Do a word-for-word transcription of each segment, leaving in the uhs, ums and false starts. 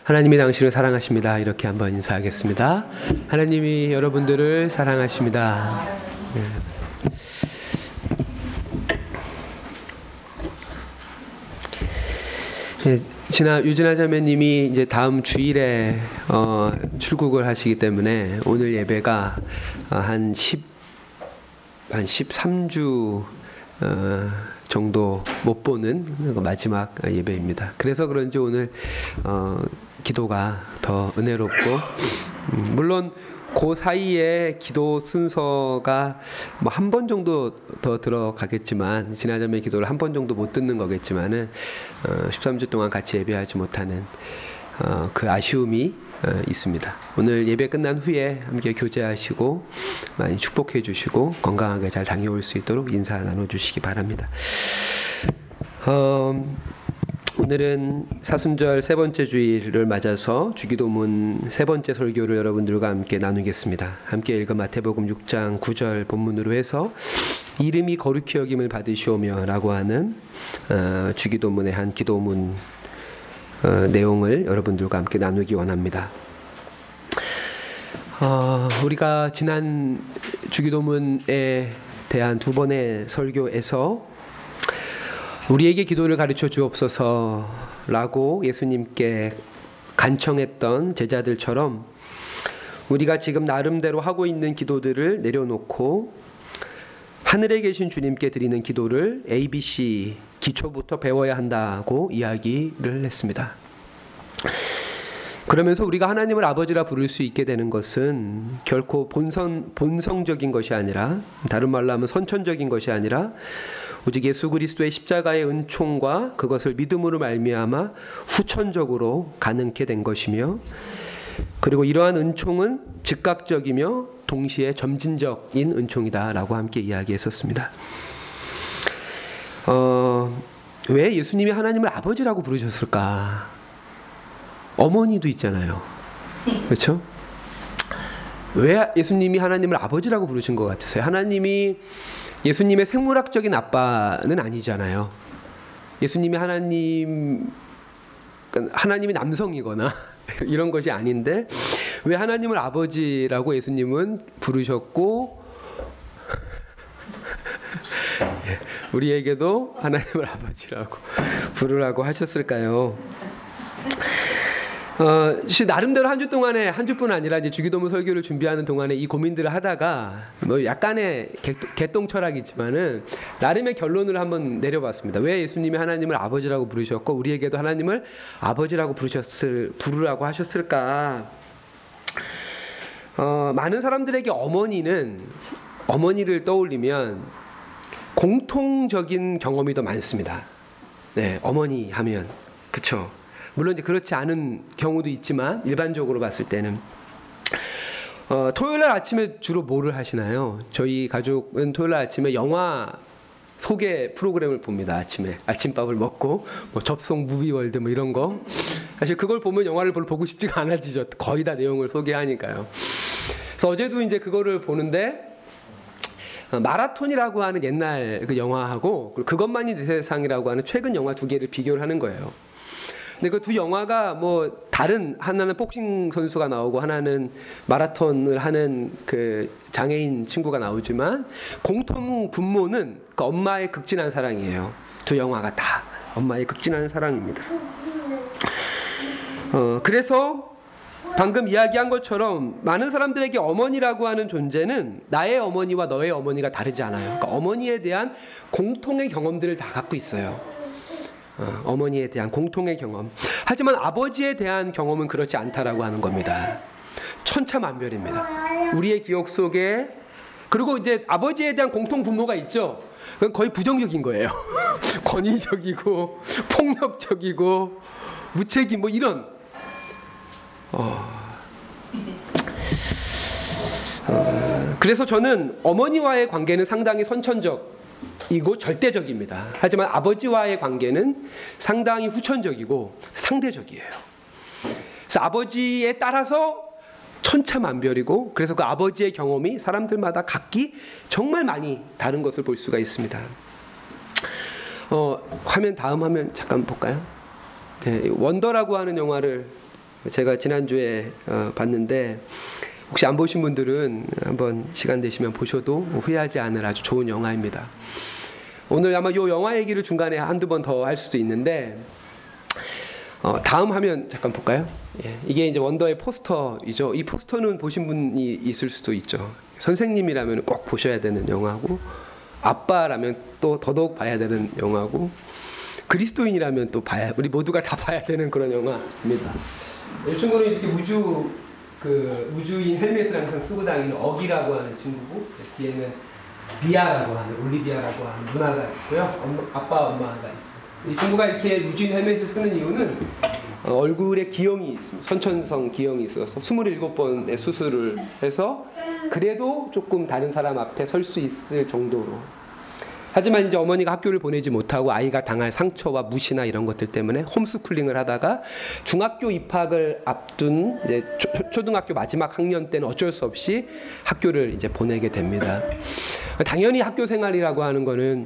하나님이 당신을 사랑하십니다. 이렇게 한번 인사하겠습니다. 하나님이 여러분들을 사랑하십니다. 네. 네, 지난 유진아 자매님이 이제 다음 주일에 어, 출국을 하시기 때문에 오늘 예배가 어, 한 십, 한 십삼 주 어, 정도 못 보는 마지막 예배입니다. 그래서 그런지 오늘 어, 기도가 더 은혜롭고, 음, 물론 그 사이에 기도 순서가 뭐 한 번 정도 더 들어가겠지만, 지나자매 기도를 한 번 정도 못 듣는 거겠지만은 어, 십삼 주 동안 같이 예배하지 못하는 어, 그 아쉬움이 어, 있습니다. 오늘 예배 끝난 후에 함께 교제하시고 많이 축복해 주시고 건강하게 잘 다녀올 수 있도록 인사 나눠주시기 바랍니다. 어, 오늘은 사순절 세 번째 주일을 맞아서 주기도문 세 번째 설교를 여러분들과 함께 나누겠습니다. 함께 읽은 마태복음 육 장 구 절 본문으로 해서 이름이 거룩히 여김을 받으시오며 라고 하는 어, 주기도문의 한 기도문 어, 내용을 여러분들과 함께 나누기 원합니다. 어, 우리가 지난 주기도문에 대한 두 번의 설교에서 우리에게 기도를 가르쳐 주옵소서라고 예수님께 간청했던 제자들처럼 우리가 지금 나름대로 하고 있는 기도들을 내려놓고 하늘에 계신 주님께 드리는 기도를 에이비씨 기초부터 배워야 한다고 이야기를 했습니다. 그러면서 우리가 하나님을 아버지라 부를 수 있게 되는 것은 결코 본성, 본성적인 것이 아니라, 다른 말로 하면 선천적인 것이 아니라 오직 예수 그리스도의 십자가의 은총과 그것을 믿음으로 말미암아 후천적으로 가능케 된 것이며, 그리고 이러한 은총은 즉각적이며 동시에 점진적인 은총이다라고 함께 이야기했었습니다. 어, 왜 예수님이 하나님을 아버지라고 부르셨을까? 어머니도 있잖아요. 그렇죠? 왜 예수님이 하나님을 아버지라고 부르신 것 같으세요? 하나님이 예수님의 생물학적인 아빠는 아니잖아요. 예수님이 하나님, 하나님이 남성이거나 이런 것이 아닌데 왜 하나님을 아버지라고 예수님은 부르셨고 우리에게도 하나님을 아버지라고 부르라고 하셨을까요? 어, 나름대로 한 주 동안에, 한 주뿐 아니라 이제 주기도문 설교를 준비하는 동안에 이 고민들을 하다가 뭐 약간의 개똥 철학이지만은 나름의 결론을 한번 내려봤습니다. 왜 예수님이 하나님을 아버지라고 부르셨고 우리에게도 하나님을 아버지라고 부르셨을 부르라고 하셨을까? 어, 많은 사람들에게 어머니는 어머니를 떠올리면 공통적인 경험이 더 많습니다. 네, 어머니 하면 그렇죠. 물론 이제 그렇지 않은 경우도 있지만 일반적으로 봤을 때는 어, 토요일날 아침에 주로 뭐를 하시나요? 저희 가족은 토요일날 아침에 영화 소개 프로그램을 봅니다. 아침에 아침밥을 먹고 뭐 접속 무비월드 뭐 이런 거. 사실 그걸 보면 영화를 별로 보고 싶지가 않아지죠. 거의 다 내용을 소개하니까요. 그래서 어제도 이제 그거를 보는데 어, 마라톤이라고 하는 옛날 그 영화하고 그것만이 내 세상이라고 하는 최근 영화 두 개를 비교를 하는 거예요. 근데 그 두 영화가 뭐 다른, 하나는 복싱 선수가 나오고 하나는 마라톤을 하는 그 장애인 친구가 나오지만 공통 분모는 그 엄마의 극진한 사랑이에요. 두 영화가 다 엄마의 극진한 사랑입니다. 어, 그래서 방금 이야기한 것처럼 많은 사람들에게 어머니라고 하는 존재는 나의 어머니와 너의 어머니가 다르지 않아요. 그러니까 어머니에 대한 공통의 경험들을 다 갖고 있어요. 어, 어머니에 대한 공통의 경험. 하지만 아버지에 대한 경험은 그렇지 않다라고 하는 겁니다. 천차만별입니다. 우리의 기억 속에. 그리고 이제 아버지에 대한 공통 분모가 있죠. 그건 거의 부정적인 거예요. 권위적이고 폭력적이고 무책임 뭐 이런. 어, 어, 그래서 저는 어머니와의 관계는 상당히 선천적 이고 절대적입니다. 하지만 아버지와의 관계는 상당히 후천적이고 상대적이에요. 그래서 아버지에 따라서 천차만별이고, 그래서 그 아버지의 경험이 사람들마다 각기 정말 많이 다른 것을 볼 수가 있습니다. 어, 화면 다음 화면 잠깐 볼까요? 네, 원더라고 하는 영화를 제가 지난주에 어, 봤는데 혹시 안 보신 분들은 한번 시간 되시면 보셔도 후회하지 않을 아주 좋은 영화입니다. 오늘 아마 이 영화 얘기를 중간에 한두 번 더 할 수도 있는데 어, 다음 화면 잠깐 볼까요? 예, 이게 이제 원더의 포스터이죠. 이 포스터는 보신 분이 있을 수도 있죠. 선생님이라면 꼭 보셔야 되는 영화고, 아빠라면 또 더더욱 봐야 되는 영화고, 그리스도인이라면 또 봐야, 우리 모두가 다 봐야 되는 그런 영화입니다. 이 친구는 이렇게 우주 그 우주인 헬멧을 항상 쓰고 다니는 어기라고 하는 친구고, 뒤에는 비아라고 하는 올리비아라고 하는 누나가 있고요. 엄마, 아빠 엄마가 있습니다. 이 친구가 이렇게 우주인 헬멧을 쓰는 이유는 어, 얼굴에 기형이 있습니다. 선천성 기형이 있어서 스물일곱 번의 수술을 해서 그래도 조금 다른 사람 앞에 설 수 있을 정도로. 하지만 이제 어머니가 학교를 보내지 못하고 아이가 당할 상처와 무시나 이런 것들 때문에 홈스쿨링을 하다가 중학교 입학을 앞둔 이제 초, 초등학교 마지막 학년 때는 어쩔 수 없이 학교를 이제 보내게 됩니다. 당연히 학교 생활이라고 하는 거는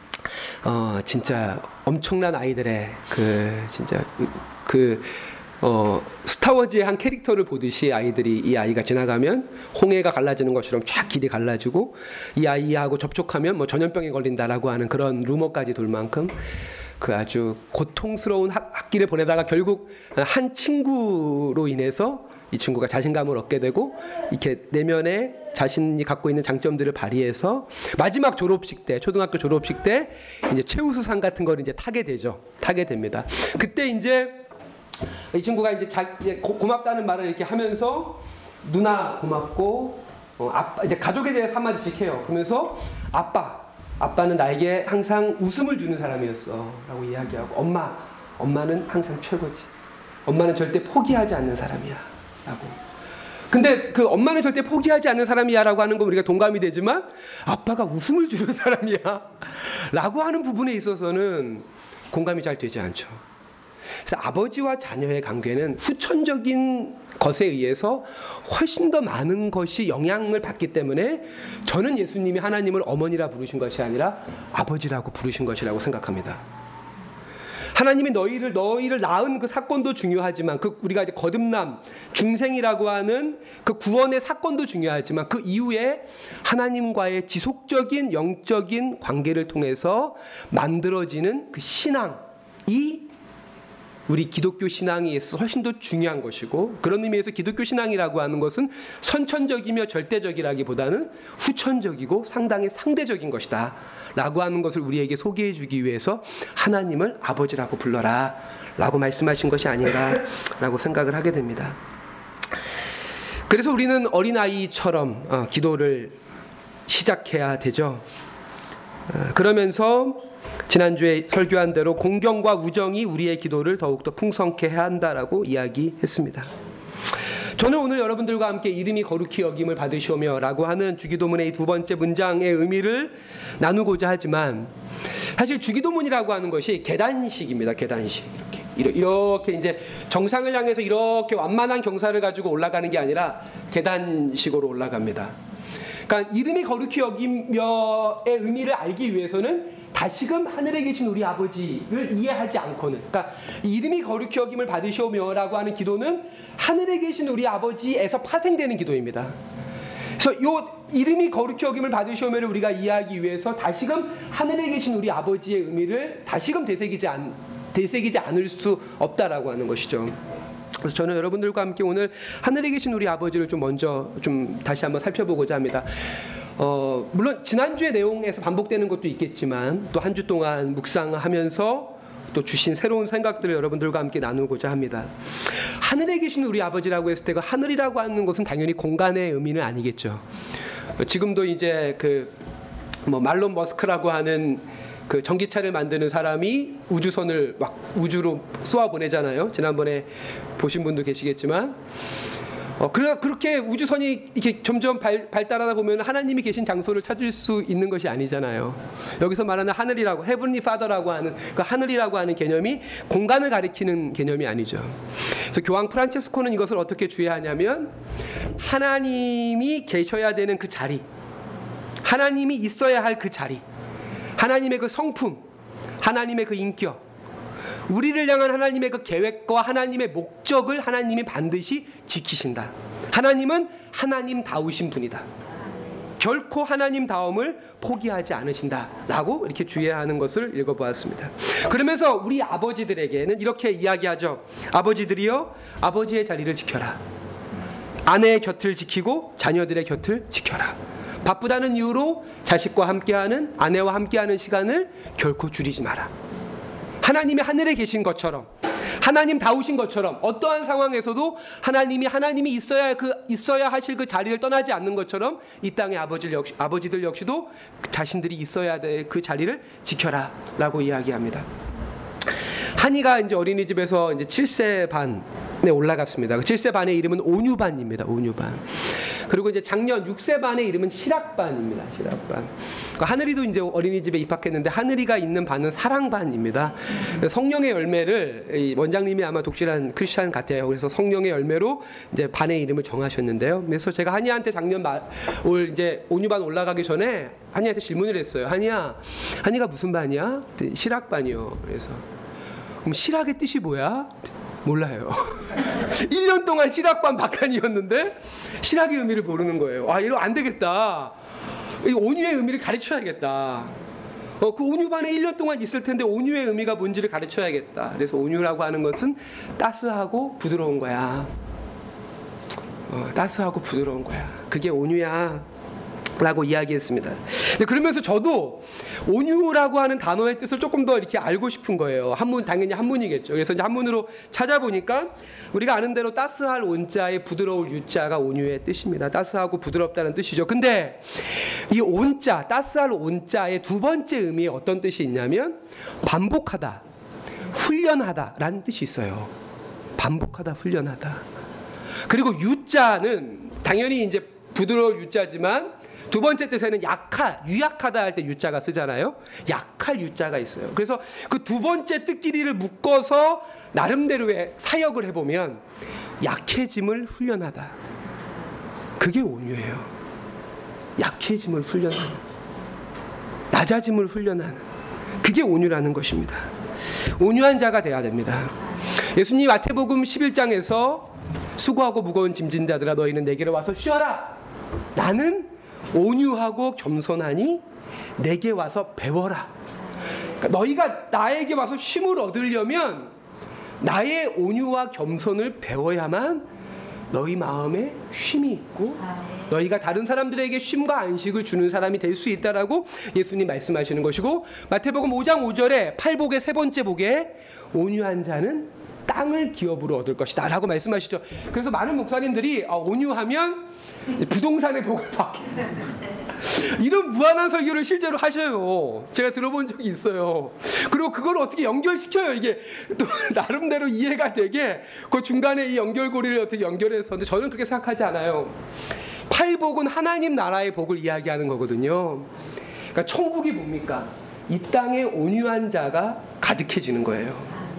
어 진짜 엄청난 아이들의 그 진짜 그 어, 스타워즈의 한 캐릭터를 보듯이 아이들이 이 아이가 지나가면 홍해가 갈라지는 것처럼 쫙 길이 갈라지고 이 아이하고 접촉하면 뭐 전염병에 걸린다라고 하는 그런 루머까지 돌 만큼 그 아주 고통스러운 학, 학기를 보내다가 결국 한 친구로 인해서 이 친구가 자신감을 얻게 되고 이렇게 내면에 자신이 갖고 있는 장점들을 발휘해서 마지막 졸업식 때, 초등학교 졸업식 때 이제 최우수상 같은 걸 이제 타게 되죠. 타게 됩니다. 그때 이제 이 친구가 이제 자, 고, 고맙다는 말을 이렇게 하면서 누나 고맙고 어, 아빠 이제 가족에 대해서 한마디씩 해요. 그러면서 아빠, 아빠는 나에게 항상 웃음을 주는 사람이었어라고 이야기하고 엄마, 엄마는 항상 최고지. 엄마는 절대 포기하지 않는 사람이야라고. 근데 그 엄마는 절대 포기하지 않는 사람이야라고 하는 거 우리가 동감이 되지만 아빠가 웃음을 주는 사람이야라고 하는 부분에 있어서는 공감이 잘 되지 않죠. 그래서 아버지와 자녀의 관계는 후천적인 것에 의해서 훨씬 더 많은 것이 영향을 받기 때문에 저는 예수님이 하나님을 어머니라 부르신 것이 아니라 아버지라고 부르신 것이라고 생각합니다. 하나님이 너희를 너희를 낳은 그 사건도 중요하지만 그 우리가 이제 거듭남 중생이라고 하는 그 구원의 사건도 중요하지만 그 이후에 하나님과의 지속적인 영적인 관계를 통해서 만들어지는 그 신앙이 우리 기독교 신앙에 있어서 훨씬 더 중요한 것이고, 그런 의미에서 기독교 신앙이라고 하는 것은 선천적이며 절대적이라기보다는 후천적이고 상당히 상대적인 것이다 라고 하는 것을 우리에게 소개해 주기 위해서 하나님을 아버지라고 불러라 라고 말씀하신 것이 아닌가 라고 생각을 하게 됩니다. 그래서 우리는 어린아이처럼 어, 기도를 시작해야 되죠. 어, 그러면서 지난주에 설교한 대로 공경과 우정이 우리의 기도를 더욱더 풍성케 해야 한다라고 이야기했습니다. 저는 오늘 여러분들과 함께 이름이 거룩히 여김을 받으시오며 라고 하는 주기도문의 이 두 번째 문장의 의미를 나누고자 하지만 사실 주기도문이라고 하는 것이 계단식입니다. 계단식. 이렇게, 이렇게 이제 정상을 향해서 이렇게 완만한 경사를 가지고 올라가는 게 아니라 계단식으로 올라갑니다. 그러니까 이름이 거룩히 여기며의 의미를 알기 위해서는 다시금 하늘에 계신 우리 아버지를 이해하지 않고는, 그러니까 이름이 거룩히 여김을 받으시오며라고 하는 기도는 하늘에 계신 우리 아버지에서 파생되는 기도입니다. 그래서 이 이름이 거룩히 여김을 받으시오며를 우리가 이해하기 위해서 다시금 하늘에 계신 우리 아버지의 의미를 다시금 되새기지 않, 되새기지 않을 수 없다라고 하는 것이죠. 그래서 저는 여러분들과 함께 오늘 하늘에 계신 우리 아버지를 좀 먼저 좀 다시 한번 살펴보고자 합니다. 어, 물론 지난주의 내용에서 반복되는 것도 있겠지만 또 한 주 동안 묵상하면서 또 주신 새로운 생각들을 여러분들과 함께 나누고자 합니다. 하늘에 계신 우리 아버지라고 했을 때 그 하늘이라고 하는 것은 당연히 공간의 의미는 아니겠죠. 지금도 이제 그 뭐 말론 머스크라고 하는 그 전기차를 만드는 사람이 우주선을 막 우주로 쏘아 보내잖아요. 지난번에 보신 분도 계시겠지만, 어, 그러, 그렇게 우주선이 이렇게 점점 발, 발달하다 보면 하나님이 계신 장소를 찾을 수 있는 것이 아니잖아요. 여기서 말하는 하늘이라고, 헤븐리 파더라고 하는 그 하늘이라고 하는 개념이 공간을 가리키는 개념이 아니죠. 그래서 교황 프란체스코는 이것을 어떻게 주의하냐면 하나님이 계셔야 되는 그 자리, 하나님이 있어야 할 그 자리, 하나님의 그 성품, 하나님의 그 인격, 우리를 향한 하나님의 그 계획과 하나님의 목적을 하나님이 반드시 지키신다. 하나님은 하나님다우신 분이다. 결코 하나님다움을 포기하지 않으신다라고 이렇게 주의하는 것을 읽어보았습니다. 그러면서 우리 아버지들에게는 이렇게 이야기하죠. 아버지들이여 아버지의 자리를 지켜라. 아내의 곁을 지키고 자녀들의 곁을 지켜라. 바쁘다는 이유로 자식과 함께하는, 아내와 함께하는 시간을 결코 줄이지 마라. 하나님이 하늘에 계신 것처럼, 하나님 다우신 것처럼 어떠한 상황에서도 하나님이 하나님이 있어야 그 있어야 하실 그 자리를 떠나지 않는 것처럼 이 땅의 아버지들 역시 아버지들 역시도 자신들이 있어야 될 그 자리를 지켜라라고 이야기합니다. 한이가 이제 어린이집에서 이제 칠 세 반에 올라갔습니다. 칠 세 반의 이름은 온유반입니다. 온유반. 그리고 이제 작년 육 세 반의 이름은 실학반입니다. 실학반. 하늘이도 이제 어린이집에 입학했는데 하늘이가 있는 반은 사랑반입니다. 성령의 열매를 원장님이 아마 독실한 크리스찬 같아요. 그래서 성령의 열매로 이제 반의 이름을 정하셨는데요. 그래서 제가 한이한테 작년 말, 올 이제 온유반 올라가기 전에 한이한테 질문을 했어요. 한이야, 한이가 무슨 반이야? 실학반이요. 그래서 그럼 실학의 뜻이 뭐야? 몰라요. 일 년 동안 실학반 박한이었는데 실학의 의미를 모르는 거예요. 아, 이러면 안 되겠다. 이 온유의 의미를 가르쳐야겠다. 어, 그 온유반에 일 년 동안 있을 텐데 온유의 의미가 뭔지를 가르쳐야겠다. 그래서 온유라고 하는 것은 따스하고 부드러운 거야. 어, 따스하고 부드러운 거야. 그게 온유야. 라고 이야기했습니다. 근데 그러면서 저도 온유라고 하는 단어의 뜻을 조금 더 이렇게 알고 싶은 거예요. 한문, 당연히 한문이겠죠. 그래서 이제 한문으로 찾아보니까 우리가 아는 대로 따스할 온자의 부드러울 유자가 온유의 뜻입니다. 따스하고 부드럽다는 뜻이죠. 근데 이 온자, 따스할 온자의 두 번째 의미에 어떤 뜻이 있냐면 반복하다, 훈련하다라는 뜻이 있어요. 반복하다, 훈련하다. 그리고 유자는 당연히 이제 부드러울 유자지만 두 번째 뜻에는 약할, 유약하다 할 때 유자가 쓰잖아요. 약할 유자가 있어요. 그래서 그 두 번째 뜻끼리를 묶어서 나름대로의 사역을 해보면 약해짐을 훈련하다. 그게 온유예요. 약해짐을 훈련하는, 낮아짐을 훈련하는, 그게 온유라는 것입니다. 온유한 자가 돼야 됩니다. 예수님 마태복음 십일 장에서 수고하고 무거운 짐진 자들아 너희는 내게로 와서 쉬어라. 나는 온유하고 겸손하니 내게 와서 배워라. 그러니까 너희가 나에게 와서 쉼을 얻으려면 나의 온유와 겸손을 배워야만 너희 마음에 쉼이 있고 너희가 다른 사람들에게 쉼과 안식을 주는 사람이 될 수 있다라고 예수님 말씀하시는 것이고, 마태복음 오 장 오 절에 팔복의 세 번째 복에 온유한 자는 땅을 기업으로 얻을 것이다 라고 말씀하시죠. 그래서 많은 목사님들이 아, 온유하면 부동산의 복을 받게 이런 무한한 설교를 실제로 하셔요. 제가 들어본 적이 있어요. 그리고 그걸 어떻게 연결시켜요. 이게 또 나름대로 이해가 되게 그 중간에 이 연결고리를 어떻게 연결해서. 근데 저는 그렇게 생각하지 않아요. 팔복은 하나님 나라의 복을 이야기하는 거거든요. 그러니까 천국이 뭡니까? 이 땅에 온유한 자가 가득해지는 거예요.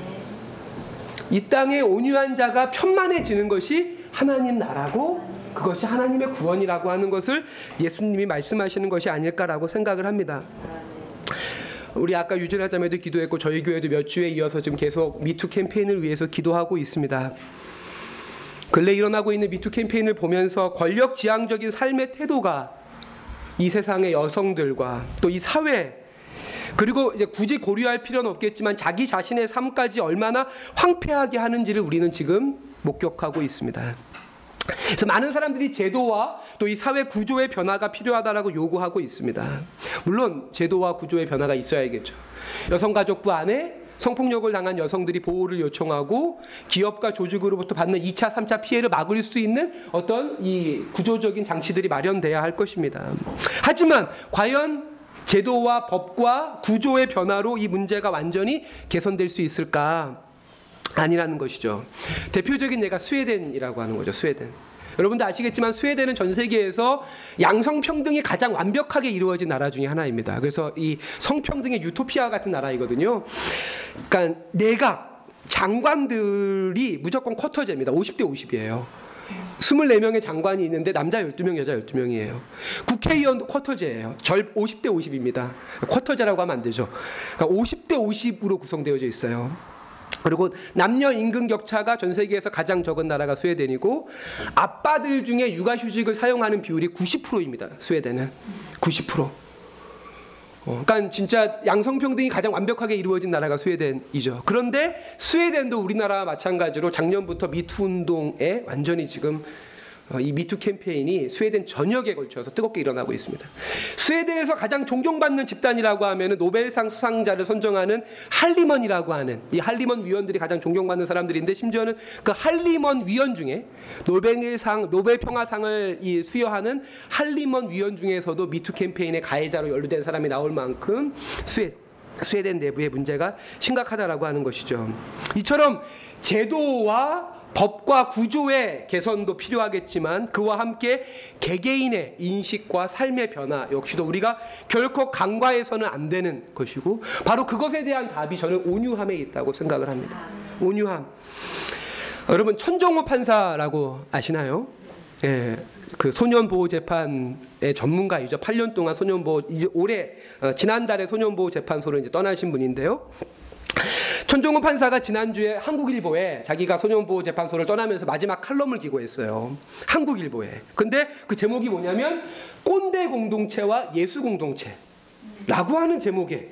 이 땅에 온유한 자가 편만해지는 것이 하나님 나라고 그것이 하나님의 구원이라고 하는 것을 예수님이 말씀하시는 것이 아닐까라고 생각을 합니다. 우리 아까 유진아 자매도 기도했고 저희 교회도 몇 주에 이어서 지금 계속 미투 캠페인을 위해서 기도하고 있습니다. 근래 일어나고 있는 미투 캠페인을 보면서 권력지향적인 삶의 태도가 이 세상의 여성들과 또 이 사회, 그리고 이제 굳이 고려할 필요는 없겠지만 자기 자신의 삶까지 얼마나 황폐하게 하는지를 우리는 지금 목격하고 있습니다. 그래서 많은 사람들이 제도와 또 이 사회 구조의 변화가 필요하다라고 요구하고 있습니다. 물론 제도와 구조의 변화가 있어야겠죠. 여성가족부 안에 성폭력을 당한 여성들이 보호를 요청하고 기업과 조직으로부터 받는 이 차, 삼 차 피해를 막을 수 있는 어떤 이 구조적인 장치들이 마련돼야 할 것입니다. 하지만 과연 제도와 법과 구조의 변화로 이 문제가 완전히 개선될 수 있을까? 아니라는 것이죠. 대표적인 예가 스웨덴이라고 하는 거죠. 스웨덴. 여러분도 아시겠지만 스웨덴은 전 세계에서 양성평등이 가장 완벽하게 이루어진 나라 중에 하나입니다. 그래서 이 성평등의 유토피아 같은 나라이거든요. 그러니까 내각 장관들이 무조건 쿼터제입니다. 오십 대 오십이에요. 이십사 명의 장관이 있는데 남자 열두 명, 여자 열두 명이에요. 국회의원도 쿼터제예요. 절 오십 대 오십입니다. 쿼터제라고 하면 안 되죠. 그러니까 오십 대 오십으로 구성되어져 있어요. 그리고 남녀 임금 격차가 전 세계에서 가장 적은 나라가 스웨덴이고 아빠들 중에 육아휴직을 사용하는 비율이 구십 퍼센트입니다. 스웨덴은 구십 퍼센트. 어, 그러니까 진짜 양성평등이 가장 완벽하게 이루어진 나라가 스웨덴이죠. 그런데 스웨덴도 우리나라와 마찬가지로 작년부터 미투 운동에 완전히 지금 이 미투 캠페인이 스웨덴 전역에 걸쳐서 뜨겁게 일어나고 있습니다. 스웨덴에서 가장 존경받는 집단이라고 하면 노벨상 수상자를 선정하는 할리먼이라고 하는 이 할리먼 위원들이 가장 존경받는 사람들인데 심지어는 그 할리먼 위원 중에 노벨상 노벨 평화상을 이 수여하는 할리먼 위원 중에서도 미투 캠페인의 가해자로 연루된 사람이 나올 만큼 스웨 스웨덴 내부의 문제가 심각하다라고 하는 것이죠. 이처럼 제도와 법과 구조의 개선도 필요하겠지만 그와 함께 개개인의 인식과 삶의 변화 역시도 우리가 결코 간과해서는 안 되는 것이고 바로 그것에 대한 답이 저는 온유함에 있다고 생각을 합니다. 온유함. 여러분 천정호 판사라고 아시나요? 예, 그 소년보호재판의 전문가이죠. 팔 년 동안 소년보호 이제 올해 어, 지난달에 소년보호재판소를 이제 떠나신 분인데요. 천정호 판사가 지난주에 한국일보에 자기가 소년보호재판소를 떠나면서 마지막 칼럼을 기고했어요. 한국일보에. 근데 그 제목이 뭐냐면 꼰대 공동체와 예수 공동체라고 하는 제목에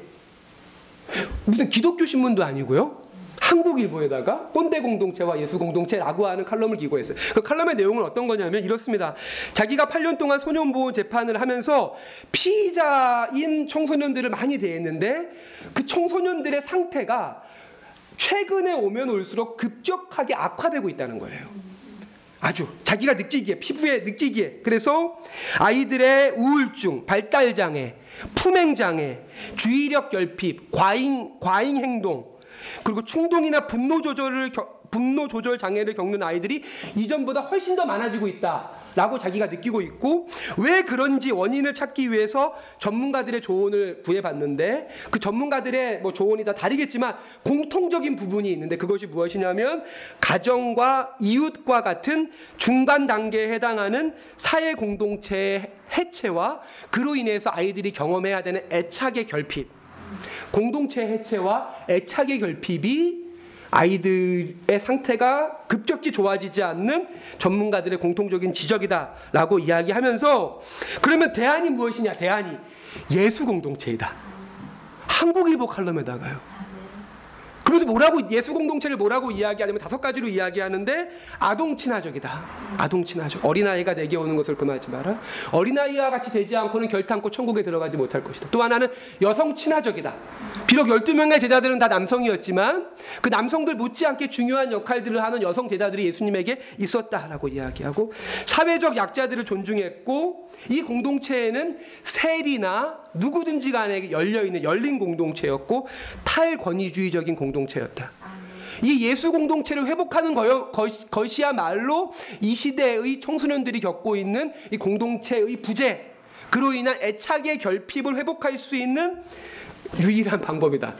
무슨 기독교 신문도 아니고요. 한국일보에다가 꼰대 공동체와 예수 공동체라고 하는 칼럼을 기고했어요. 그 칼럼의 내용은 어떤 거냐면 이렇습니다. 자기가 팔 년 동안 소년보호 재판을 하면서 피의자인 청소년들을 많이 대했는데 그 청소년들의 상태가 최근에 오면 올수록 급격하게 악화되고 있다는 거예요. 아주 자기가 느끼기에 피부에 느끼기에 그래서 아이들의 우울증, 발달장애, 품행장애, 주의력 결핍, 과잉, 과잉 행동 그리고 충동이나 분노 조절을 분노 조절 장애를 겪는 아이들이 이전보다 훨씬 더 많아지고 있다라고 자기가 느끼고 있고 왜 그런지 원인을 찾기 위해서 전문가들의 조언을 구해봤는데 그 전문가들의 뭐 조언이 다 다르겠지만 공통적인 부분이 있는데 그것이 무엇이냐면 가정과 이웃과 같은 중간 단계에 해당하는 사회 공동체의 해체와 그로 인해서 아이들이 경험해야 되는 애착의 결핍 공동체 해체와 애착의 결핍이 아이들의 상태가 급격히 좋아지지 않는 전문가들의 공통적인 지적이다라고 이야기하면서 그러면 대안이 무엇이냐? 대안이 예수 공동체이다. 한국일보 칼럼에다가요. 그래서 뭐라고 예수 공동체를 뭐라고 이야기하냐면 다섯 가지로 이야기하는데 아동 친화적이다. 아동 친화적. 어린아이가 내게 오는 것을 금하지 마라. 어린아이와 같이 되지 않고는 결탄코 천국에 들어가지 못할 것이다. 또 하나는 여성 친화적이다. 비록 열두 명의 제자들은 다 남성이었지만 그 남성들 못지않게 중요한 역할들을 하는 여성 제자들이 예수님에게 있었다라고 이야기하고 사회적 약자들을 존중했고 이 공동체에는 세리나 누구든지 간에 열려있는 열린 공동체였고 탈권위주의적인 공동체였다. 이 예수 공동체를 회복하는 것이야말로 이 시대의 청소년들이 겪고 있는 이 공동체의 부재 그로 인한 애착의 결핍을 회복할 수 있는 유일한 방법이다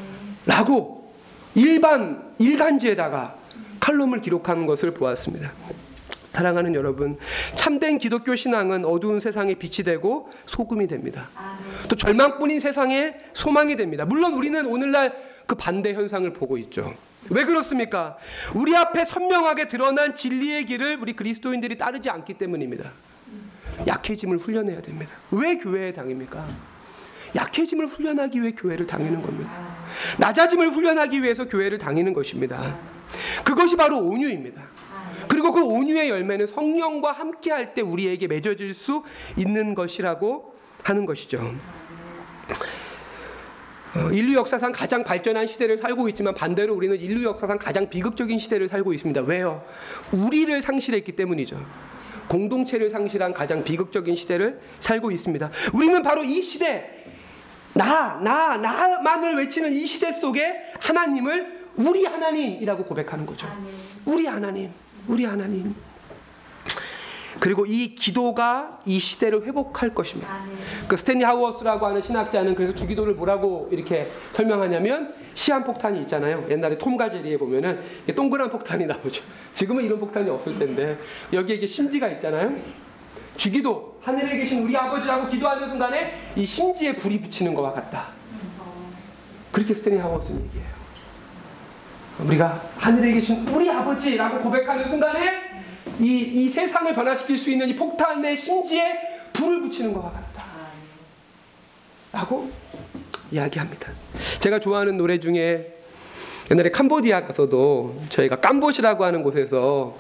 라고 일반 일간지에다가 칼럼을 기록하는 것을 보았습니다. 사랑하는 여러분, 참된 기독교 신앙은 어두운 세상에 빛이 되고 소금이 됩니다. 또 절망뿐인 세상에 소망이 됩니다. 물론 우리는 오늘날 그 반대 현상을 보고 있죠. 왜 그렇습니까? 우리 앞에 선명하게 드러난 진리의 길을 우리 그리스도인들이 따르지 않기 때문입니다. 약해짐을 훈련해야 됩니다. 왜 교회에 다닙니까? 약해짐을 훈련하기 위해 교회를 다니는 겁니다. 낮아짐을 훈련하기 위해서 교회를 다니는 것입니다. 그것이 바로 온유입니다. 그리고 그 온유의 열매는 성령과 함께할 때 우리에게 맺어질 수 있는 것이라고 하는 것이죠. 어, 인류 역사상 가장 발전한 시대를 살고 있지만 반대로 우리는 인류 역사상 가장 비극적인 시대를 살고 있습니다. 왜요? 우리를 상실했기 때문이죠. 공동체를 상실한 가장 비극적인 시대를 살고 있습니다. 우리는 바로 이 시대, 나, 나, 나만을 외치는 이 시대 속에 하나님을 우리 하나님이라고 고백하는 거죠. 우리 하나님. 우리 하나님. 그리고 이 기도가 이 시대를 회복할 것입니다. 그 스탠리 하우어스라고 하는 신학자는 그래서 주기도를 뭐라고 이렇게 설명하냐면 시한폭탄이 있잖아요. 옛날에 톰과 제리에 보면은 동그란 폭탄이 나오죠. 지금은 이런 폭탄이 없을 텐데 여기에 이게 심지가 있잖아요. 주기도 하늘에 계신 우리 아버지라고 기도하는 순간에 이 심지에 불이 붙이는 것과 같다. 그렇게 스탠리 하우어스는 얘기해요. 우리가 하늘에 계신 우리 아버지라고 고백하는 순간에 이, 이 세상을 변화시킬 수 있는 이 폭탄의 심지에 불을 붙이는 것과 같다 라고 이야기합니다. 제가 좋아하는 노래 중에 옛날에 캄보디아 가서도 저희가 캄보시라고 하는 곳에서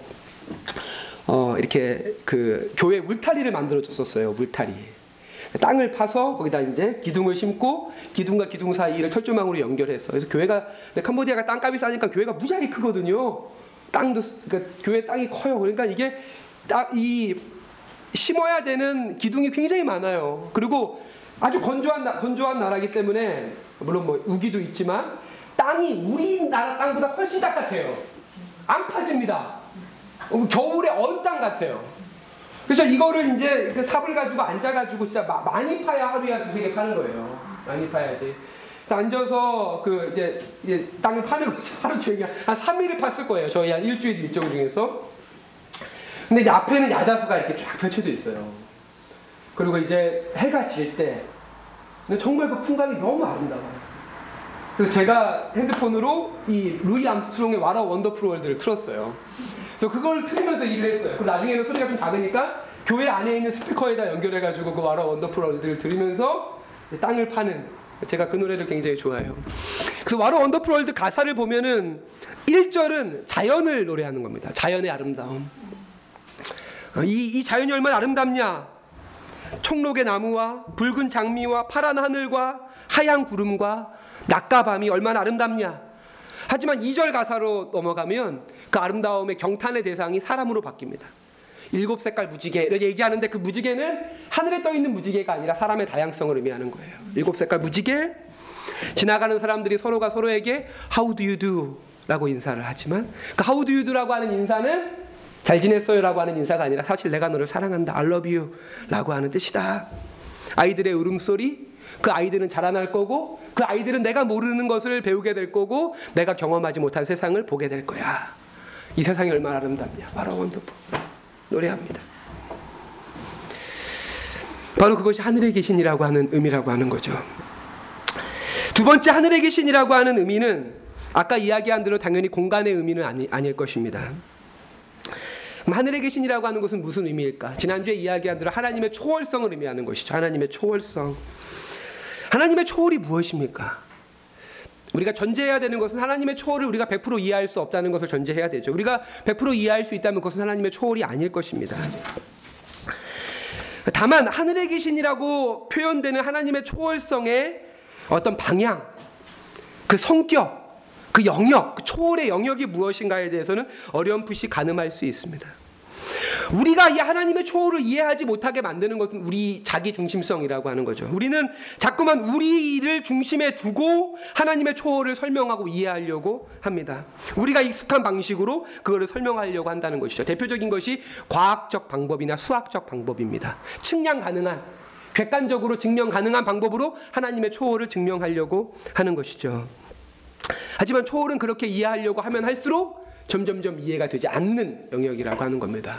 어 이렇게 그 교회 울타리를 만들어 줬었어요. 울타리. 땅을 파서 거기다 이제 기둥을 심고 기둥과 기둥 사이를 철조망으로 연결해서, 그래서 교회가, 캄보디아가 땅값이 싸니까 교회가 무지하게 크거든요. 땅도, 그러니까 교회 땅이 커요. 그러니까 이게 딱 이 심어야 되는 기둥이 굉장히 많아요. 그리고 아주 건조한 나, 건조한 나라이기 때문에 물론 뭐 우기도 있지만 땅이 우리나라 땅보다 훨씬 딱딱해요. 안 파집니다. 겨울에 언 땅 같아요. 그래서 이거를 이제 그 삽을 가지고 앉아가지고 진짜 마, 많이 파야 하루에 한 두세 개 파는 거예요. 많이 파야지. 그래서 앉아서 그 이제, 이제 땅을 파는 거죠. 하루 종일 한 삼 일을 팠을 거예요. 저희 한 일주일 일정 중에서. 근데 이제 앞에는 야자수가 이렇게 쫙 펼쳐져 있어요. 그리고 이제 해가 질 때 정말 그 풍광이 너무 아름다워요. 그래서 제가 핸드폰으로 이 루이 암스트롱의 What a Wonderful World를 틀었어요. 그래서 그걸 틀으면서 일을 했어요. 그리고 나중에는 소리가 좀 작으니까 교회 안에 있는 스피커에다 연결해가지고 그 What a Wonderful World를 들으면서 땅을 파는, 제가 그 노래를 굉장히 좋아해요. 그래서 What a Wonderful World 가사를 보면은 일 절은 자연을 노래하는 겁니다. 자연의 아름다움. 이, 이 자연이 얼마나 아름답냐. 총록의 나무와 붉은 장미와 파란 하늘과 하얀 구름과 낮과 밤이 얼마나 아름답냐. 하지만 이 절 가사로 넘어가면 그 아름다움의 경탄의 대상이 사람으로 바뀝니다. 일곱 색깔 무지개를 얘기하는데 그 무지개는 하늘에 떠있는 무지개가 아니라 사람의 다양성을 의미하는 거예요. 일곱 색깔 무지개. 지나가는 사람들이 서로가 서로에게 How do you do? 라고 인사를 하지만 그 How do you do? 라고 하는 인사는 잘 지냈어요? 라고 하는 인사가 아니라 사실 내가 너를 사랑한다. I love you. 라고 하는 뜻이다. 아이들의 울음소리, 그 아이들은 자라날 거고 그 아이들은 내가 모르는 것을 배우게 될 거고 내가 경험하지 못한 세상을 보게 될 거야. 이 세상이 얼마나 아름답냐. 바로 원더풀 노래합니다. 바로 그것이 하늘에 계신이라고 하는 의미라고 하는 거죠. 두 번째, 하늘에 계신이라고 하는 의미는 아까 이야기한 대로 당연히 공간의 의미는 아니, 아닐 것입니다. 그럼 하늘에 계신이라고 하는 것은 무슨 의미일까? 지난주에 이야기한 대로 하나님의 초월성을 의미하는 것이죠. 하나님의 초월성. 하나님의 초월이 무엇입니까? 우리가 전제해야 되는 것은 하나님의 초월을 우리가 백 퍼센트 이해할 수 없다는 것을 전제해야 되죠. 우리가 백 퍼센트 이해할 수 있다면 그것은 하나님의 초월이 아닐 것입니다. 다만 하늘에 계신이라고 표현되는 하나님의 초월성의 어떤 방향, 그 성격, 그 영역, 그 초월의 영역이 무엇인가에 대해서는 어렴풋이 가늠할 수 있습니다. 우리가 이 하나님의 초월을 이해하지 못하게 만드는 것은 우리 자기 중심성이라고 하는 거죠. 우리는 자꾸만 우리를 중심에 두고 하나님의 초월을 설명하고 이해하려고 합니다. 우리가 익숙한 방식으로 그거를 설명하려고 한다는 것이죠. 대표적인 것이 과학적 방법이나 수학적 방법입니다. 측량 가능한, 객관적으로 증명 가능한 방법으로 하나님의 초월을 증명하려고 하는 것이죠. 하지만 초월은 그렇게 이해하려고 하면 할수록 점점점 이해가 되지 않는 영역이라고 하는 겁니다.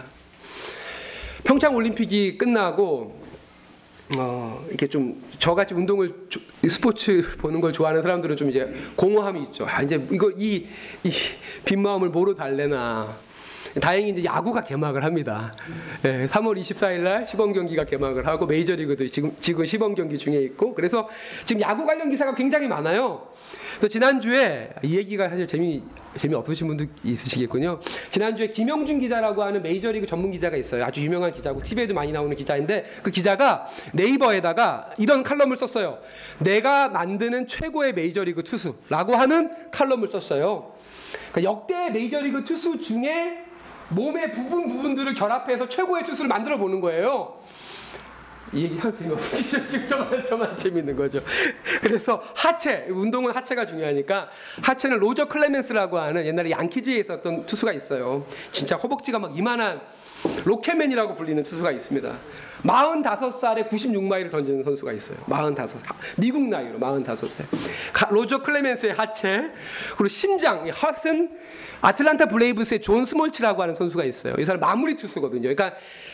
평창 올림픽이 끝나고 어, 이렇게 좀 저같이 운동을 스포츠 보는 걸 좋아하는 사람들은 좀 이제 공허함이 있죠. 아, 이제 이거 이, 이 빈 마음을 뭐로 달래나. 다행히 이제 야구가 개막을 합니다. 네, 삼월 이십사일 날 시범 경기가 개막을 하고 메이저리그도 지금 지금 시범 경기 중에 있고, 그래서 지금 야구 관련 기사가 굉장히 많아요. 그래서 지난주에 이 얘기가 사실 재미 재미 없으신 분도 있으시겠군요. 지난주에 김영준 기자라고 하는 메이저리그 전문 기자가 있어요. 아주 유명한 기자고 티비에도 많이 나오는 기자인데 그 기자가 네이버에다가 이런 칼럼을 썼어요. 내가 만드는 최고의 메이저리그 투수라고 하는 칼럼을 썼어요. 그러니까 역대 메이저리그 투수 중에 몸의 부분 부분들을 결합해서 최고의 투수를 만들어 보는 거예요. 이 얘기 하면 재미없으시죠? 지금 저만, 저만 재밌는 거죠. 그래서 하체, 운동은 하체가 중요하니까 하체는 로저 클레멘스라고 하는 옛날에 양키즈에 있었던 투수가 있어요. 진짜 허벅지가 막 이만한 로켓맨이라고 불리는 투수가 있습니다. 마흔다섯 살에 구십육 마일을 던지는 선수가 있어요. 마흔다섯, 미국 나이로 마흔다섯 세. 로저 클레멘스의 하체, 그리고 심장, 핫은 아틀란타 브레이브스의 존 스몰츠라고 하는 선수가 있어요. 이 사람 마무리 투수거든요. 그러니까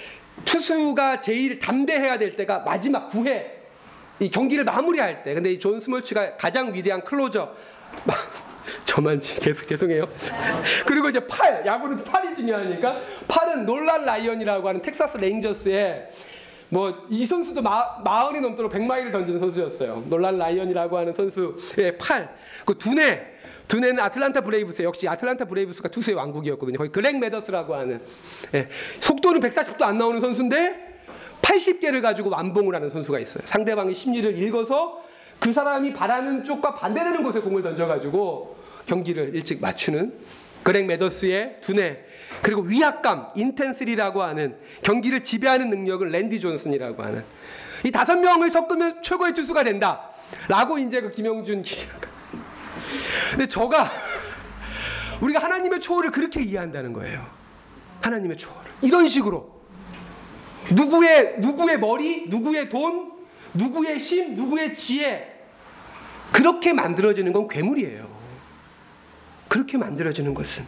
투수가 제일 담대해야 될 때가 마지막 구 회 이 경기를 마무리할 때. 근데 이 존 스몰츠가 가장 위대한 클로저, 저만 계속 죄송해요. 그리고 이제 팔, 야구는 팔이 중요하니까 팔은 놀란 라이언이라고 하는 텍사스 레인저스의 뭐 이 선수도 마, 마흔이 넘도록 백 마일을 던지는 선수였어요. 놀란 라이언이라고 하는 선수의 팔. 그 두뇌, 두뇌는 아틀란타 브레이브스, 역시 아틀란타 브레이브스가 투수의 왕국이었거든요. 거기 글렉 매더스라고 하는, 예, 속도는 백사십도 안 나오는 선수인데 팔십 개를 가지고 완봉을 하는 선수가 있어요. 상대방의 심리를 읽어서 그 사람이 바라는 쪽과 반대되는 곳에 공을 던져가지고 경기를 일찍 맞추는 그렉 매더스의 두뇌. 그리고 위압감, 인텐스리라고 하는 경기를 지배하는 능력을 랜디 존슨이라고 하는 이 다섯 명을 섞으면 최고의 투수가 된다 라고 이제 그 김영준 기자가. 근데 저가 우리가 하나님의 초월을 그렇게 이해한다는 거예요. 하나님의 초월을 이런 식으로 누구의 누구의 머리, 누구의 돈, 누구의 심, 누구의 지혜, 그렇게 만들어지는 건 괴물이에요. 그렇게 만들어지는 것은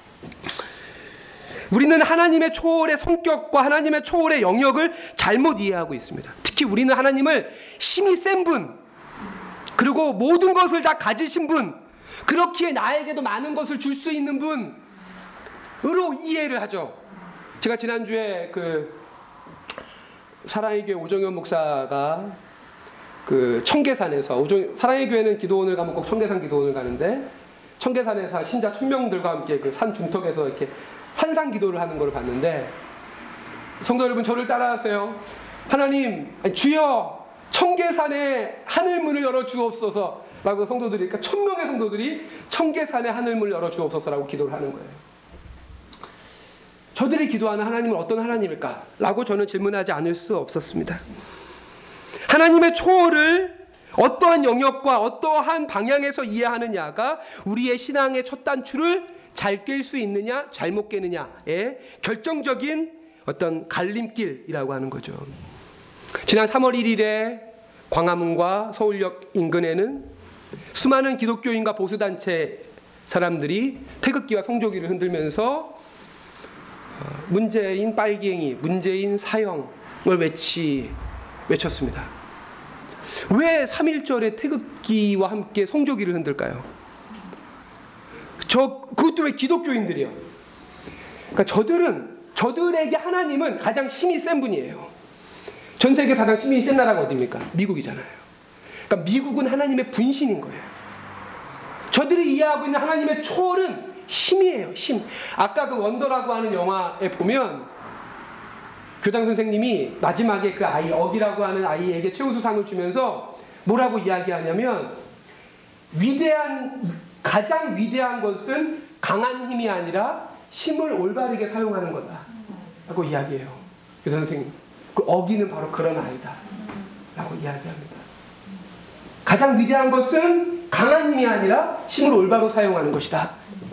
우리는 하나님의 초월의 성격과 하나님의 초월의 영역을 잘못 이해하고 있습니다. 특히 우리는 하나님을 힘이 센 분, 그리고 모든 것을 다 가지신 분, 그렇기에 나에게도 많은 것을 줄 수 있는 분으로 이해를 하죠. 제가 지난주에 그 사랑의 교회 오정현 목사가 그 청계산에서, 오정, 사랑의 교회는 기도원을 가면 꼭 청계산 기도원을 가는데 청계산에서 신자 천명들과 함께 그 산 중턱에서 이렇게 산상 기도를 하는 걸 봤는데, 성도 여러분 저를 따라하세요. 하나님, 아니, 주여 청계산의 하늘문을 열어 주옵소서 라고 성도들이, 그러니까 천명의 성도들이 청계산의 하늘문을 열어 주옵소서라고 기도를 하는 거예요. 저들이 기도하는 하나님은 어떤 하나님일까? 라고 저는 질문하지 않을 수 없었습니다. 하나님의 초월을 어떠한 영역과 어떠한 방향에서 이해하느냐가 우리의 신앙의 첫 단추를 잘 깰 수 있느냐 잘못 깨느냐의 결정적인 어떤 갈림길이라고 하는 거죠. 지난 삼월 일일에 광화문과 서울역 인근에는 수많은 기독교인과 보수단체 사람들이 태극기와 성조기를 흔들면서 문재인 빨갱이, 문재인 사형을 외치, 외쳤습니다. 왜 삼일절에 태극기와 함께 성조기를 흔들까요? 저, 그것도 왜 기독교인들이요? 그러니까 저들은, 저들에게 하나님은 가장 힘이 센 분이에요. 전 세계 가장 힘이 센 나라가 어디입니까? 미국이잖아요. 그러니까 미국은 하나님의 분신인 거예요. 저들이 이해하고 있는 하나님의 초월은 힘이에요, 힘. 아까 그 원더라고 하는 영화에 보면 교장 선생님이 마지막에 그 아이, 억이라고 하는 아이에게 최우수상을 주면서 뭐라고 이야기하냐면, 위대한, 가장 위대한 것은 강한 힘이 아니라 힘을 올바르게 사용하는 거다 라고 이야기해요. 교장 선생님, 그 어기는 바로 그런 아이다 라고 이야기합니다. 가장 위대한 것은 강한 힘이 아니라 힘을 올바로 사용하는 것이다.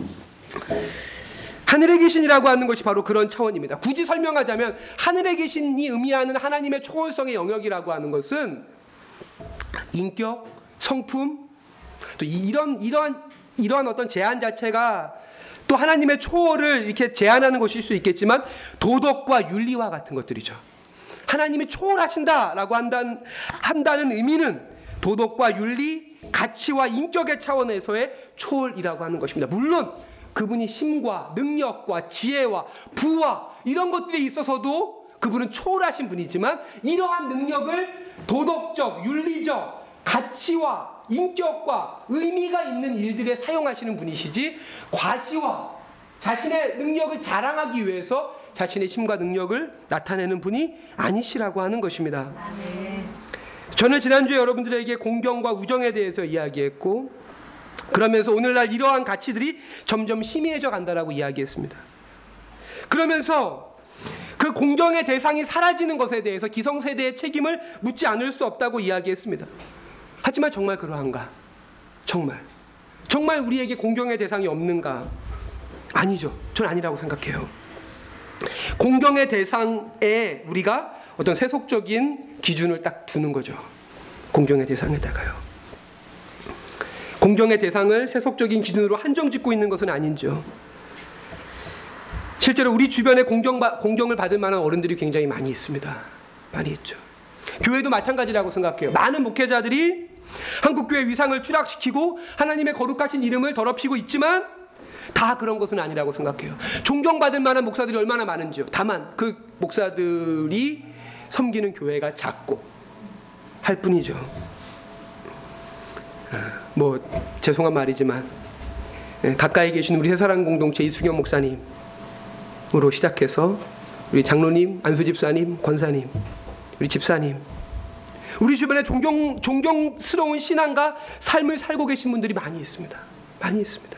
하늘에 계신이라고 하는 것이 바로 그런 차원입니다. 굳이 설명하자면 하늘에 계신이 의미하는 하나님의 초월성의 영역이라고 하는 것은 인격, 성품, 또 이런 이러한 이러한 어떤 제한 자체가 또 하나님의 초월을 이렇게 제한하는 것일 수 있겠지만 도덕과 윤리와 같은 것들이죠. 하나님이 초월하신다라고 한다는, 한다는 의미는 도덕과 윤리, 가치와 인격의 차원에서의 초월이라고 하는 것입니다. 물론 그분이 힘과 능력과 지혜와 부와 이런 것들에 있어서도 그분은 초월하신 분이지만, 이러한 능력을 도덕적, 윤리적, 가치와 인격과 의미가 있는 일들에 사용하시는 분이시지, 과시와 자신의 능력을 자랑하기 위해서 자신의 힘과 능력을 나타내는 분이 아니시라고 하는 것입니다. 저는 지난주에 여러분들에게 공경과 우정에 대해서 이야기했고, 그러면서 오늘날 이러한 가치들이 점점 희미해져 간다라고 이야기했습니다. 그러면서 그 공경의 대상이 사라지는 것에 대해서 기성세대의 책임을 묻지 않을 수 없다고 이야기했습니다. 하지만 정말 그러한가? 정말 정말 우리에게 공경의 대상이 없는가? 아니죠. 전 아니라고 생각해요. 공경의 대상에 우리가 어떤 세속적인 기준을 딱 두는 거죠. 공경의 대상에다가요. 공경의 대상을 세속적인 기준으로 한정짓고 있는 것은 아닌지요. 실제로 우리 주변에 공경, 공경을 받을 만한 어른들이 굉장히 많이 있습니다. 많이 있죠. 교회도 마찬가지라고 생각해요. 많은 목회자들이 한국교회 위상을 추락시키고 하나님의 거룩하신 이름을 더럽히고 있지만 다 그런 것은 아니라고 생각해요. 존경받을 만한 목사들이 얼마나 많은지요. 다만 그 목사들이 섬기는 교회가 작고 할 뿐이죠. 뭐 죄송한 말이지만 가까이 계신 우리 새사랑 공동체 이수경 목사님으로 시작해서 우리 장로님, 안수 집사님, 권사님, 우리 집사님, 우리 주변에 존경, 존경스러운 신앙과 삶을 살고 계신 분들이 많이 있습니다. 많이 있습니다.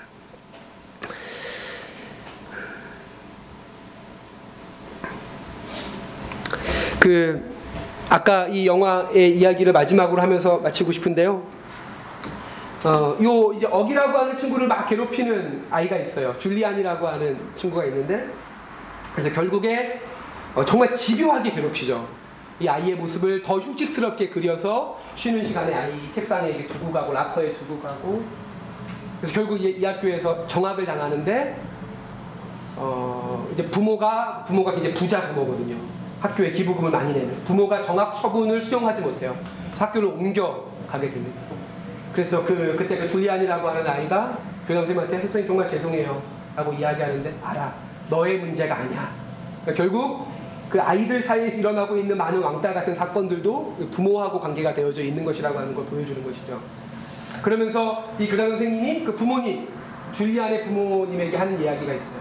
그 아까 이 영화의 이야기를 마지막으로 하면서 마치고 싶은데요. 어, 요 이제 어기라고 하는 친구를 막 괴롭히는 아이가 있어요. 줄리안이라고 하는 친구가 있는데, 그래서 결국에 어, 정말 집요하게 괴롭히죠. 이 아이의 모습을 더 흉측스럽게 그려서 쉬는 시간에 아이 책상에 이렇게 두고 가고 락커에 두고 가고, 그래서 결국 이, 이 학교에서 정학을 당하는데, 어, 이제 부모가 부모가 이제 부자 부모거든요. 학교에 기부금을 많이 내는 부모가 정학 처분을 수용하지 못해요. 학교를 옮겨 가게 됩니다. 그래서 그 그때 그 줄리안이라고 하는 아이가 교장 선생님한테 선생님 정말 죄송해요 라고 이야기하는데, 알아, 너의 문제가 아니야. 그러니까 결국 그 아이들 사이에서 일어나고 있는 많은 왕따 같은 사건들도 부모하고 관계가 되어져 있는 것이라고 하는 걸 보여주는 것이죠. 그러면서 이 교장 선생님이 그 부모님, 줄리안의 부모님에게 하는 이야기가 있어요.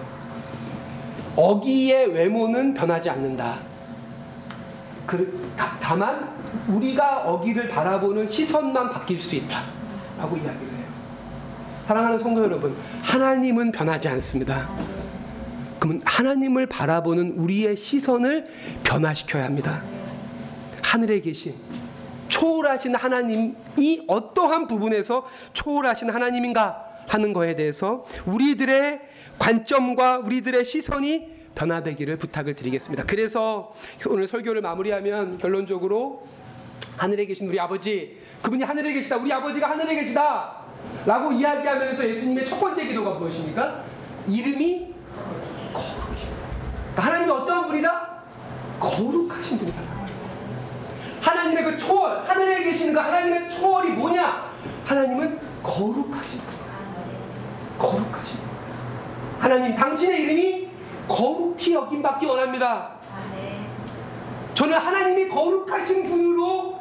어기의 외모는 변하지 않는다. 그, 다, 다만 우리가 어기를 바라보는 시선만 바뀔 수 있다 라고 이야기를 해요. 사랑하는 성도 여러분, 하나님은 변하지 않습니다. 그러면 하나님을 바라보는 우리의 시선을 변화시켜야 합니다. 하늘에 계신 초월하신 하나님이 어떠한 부분에서 초월하신 하나님인가 하는 거에 대해서 우리들의 관점과 우리들의 시선이 변화되기를 부탁을 드리겠습니다. 그래서 오늘 설교를 마무리하면 결론적으로 하늘에 계신 우리 아버지, 그분이 하늘에 계시다, 우리 아버지가 하늘에 계시다 라고 이야기하면서 예수님의 첫 번째 기도가 무엇입니까? 이름이 거룩입니다. 하나님이 어떠한 분이다? 거룩하신 분이다. 하나님의 그 초월, 하늘에 계시는 그 하나님의 초월이 뭐냐? 하나님은 거룩하신 분이다. 거룩하신 분. 하나님, 당신의 이름이 거룩히 여김받기 원합니다. 저는 하나님이 거룩하신 분으로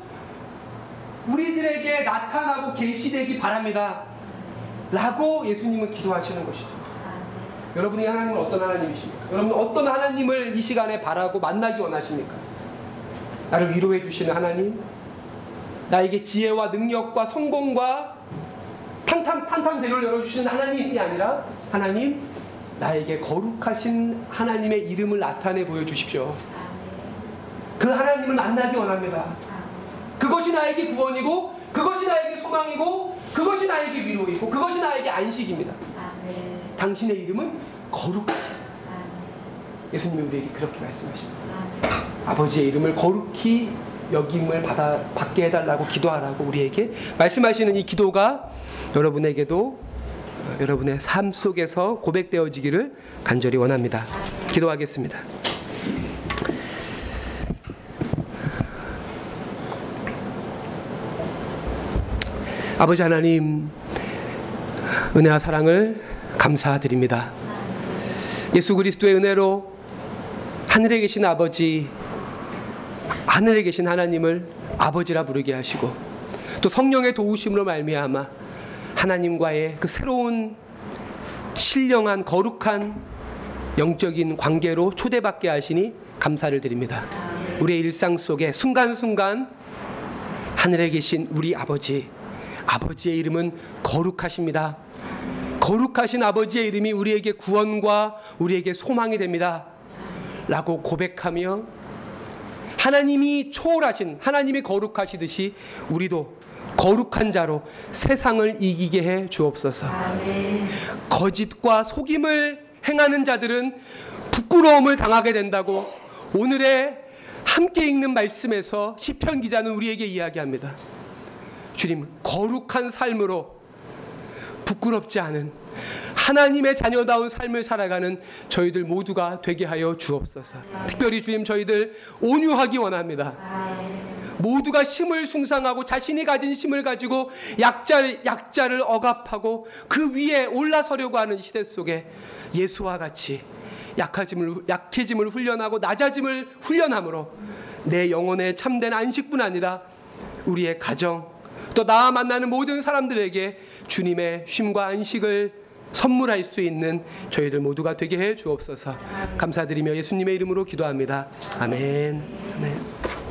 우리들에게 나타나고 계시되기 바랍니다 라고 예수님은 기도하시는 것이죠. 여러분이 하나님은 어떤 하나님이십니까? 여러분은 어떤 하나님을 이 시간에 바라고 만나기 원하십니까? 나를 위로해 주시는 하나님, 나에게 지혜와 능력과 성공과 탄탄, 탄탄대로를 열어주시는 하나님이 아니라, 하나님, 나에게 거룩하신 하나님의 이름을 나타내 보여주십시오. 그 하나님을 만나기 원합니다. 그것이 나에게 구원이고, 그것이 나에게 소망이고, 그것이 나에게 위로이고, 그것이 나에게 안식입니다. 당신의 이름은 거룩하십니다. 예수님이 우리에게 그렇게 말씀하십니다. 아버지의 이름을 거룩히 여김을 받아, 받게 해달라고 기도하라고 우리에게 말씀하시는 이 기도가 여러분에게도 여러분의 삶 속에서 고백되어지기를 간절히 원합니다. 기도하겠습니다. 아버지 하나님, 은혜와 사랑을 감사드립니다. 예수 그리스도의 은혜로 하늘에 계신 아버지, 하늘에 계신 하나님을 아버지라 부르게 하시고, 또 성령의 도우심으로 말미암아 하나님과의 그 새로운 신령한 거룩한 영적인 관계로 초대받게 하시니 감사를 드립니다. 우리의 일상 속에 순간순간 하늘에 계신 우리 아버지, 아버지의 이름은 거룩하십니다. 거룩하신 아버지의 이름이 우리에게 구원과 우리에게 소망이 됩니다 라고 고백하며, 하나님이 초월하신, 하나님이 거룩하시듯이 우리도 거룩한 자로 세상을 이기게 해 주옵소서. 아멘. 거짓과 속임을 행하는 자들은 부끄러움을 당하게 된다고 오늘의 함께 읽는 말씀에서 시편 기자는 우리에게 이야기합니다. 주님, 거룩한 삶으로 부끄럽지 않은 하나님의 자녀다운 삶을 살아가는 저희들 모두가 되게 하여 주옵소서. 특별히 주님, 저희들 온유하기 원합니다. 모두가 힘을 숭상하고 자신이 가진 힘을 가지고 약자를, 약자를 억압하고 그 위에 올라서려고 하는 시대 속에 예수와 같이 약해짐을, 약해짐을 훈련하고 낮아짐을 훈련함으로 내 영혼의 참된 안식뿐 아니라 우리의 가정, 또 나와 만나는 모든 사람들에게 주님의 쉼과 안식을 선물할 수 있는 저희들 모두가 되게 해 주옵소서. 감사드리며 예수님의 이름으로 기도합니다. 아멘. 아멘.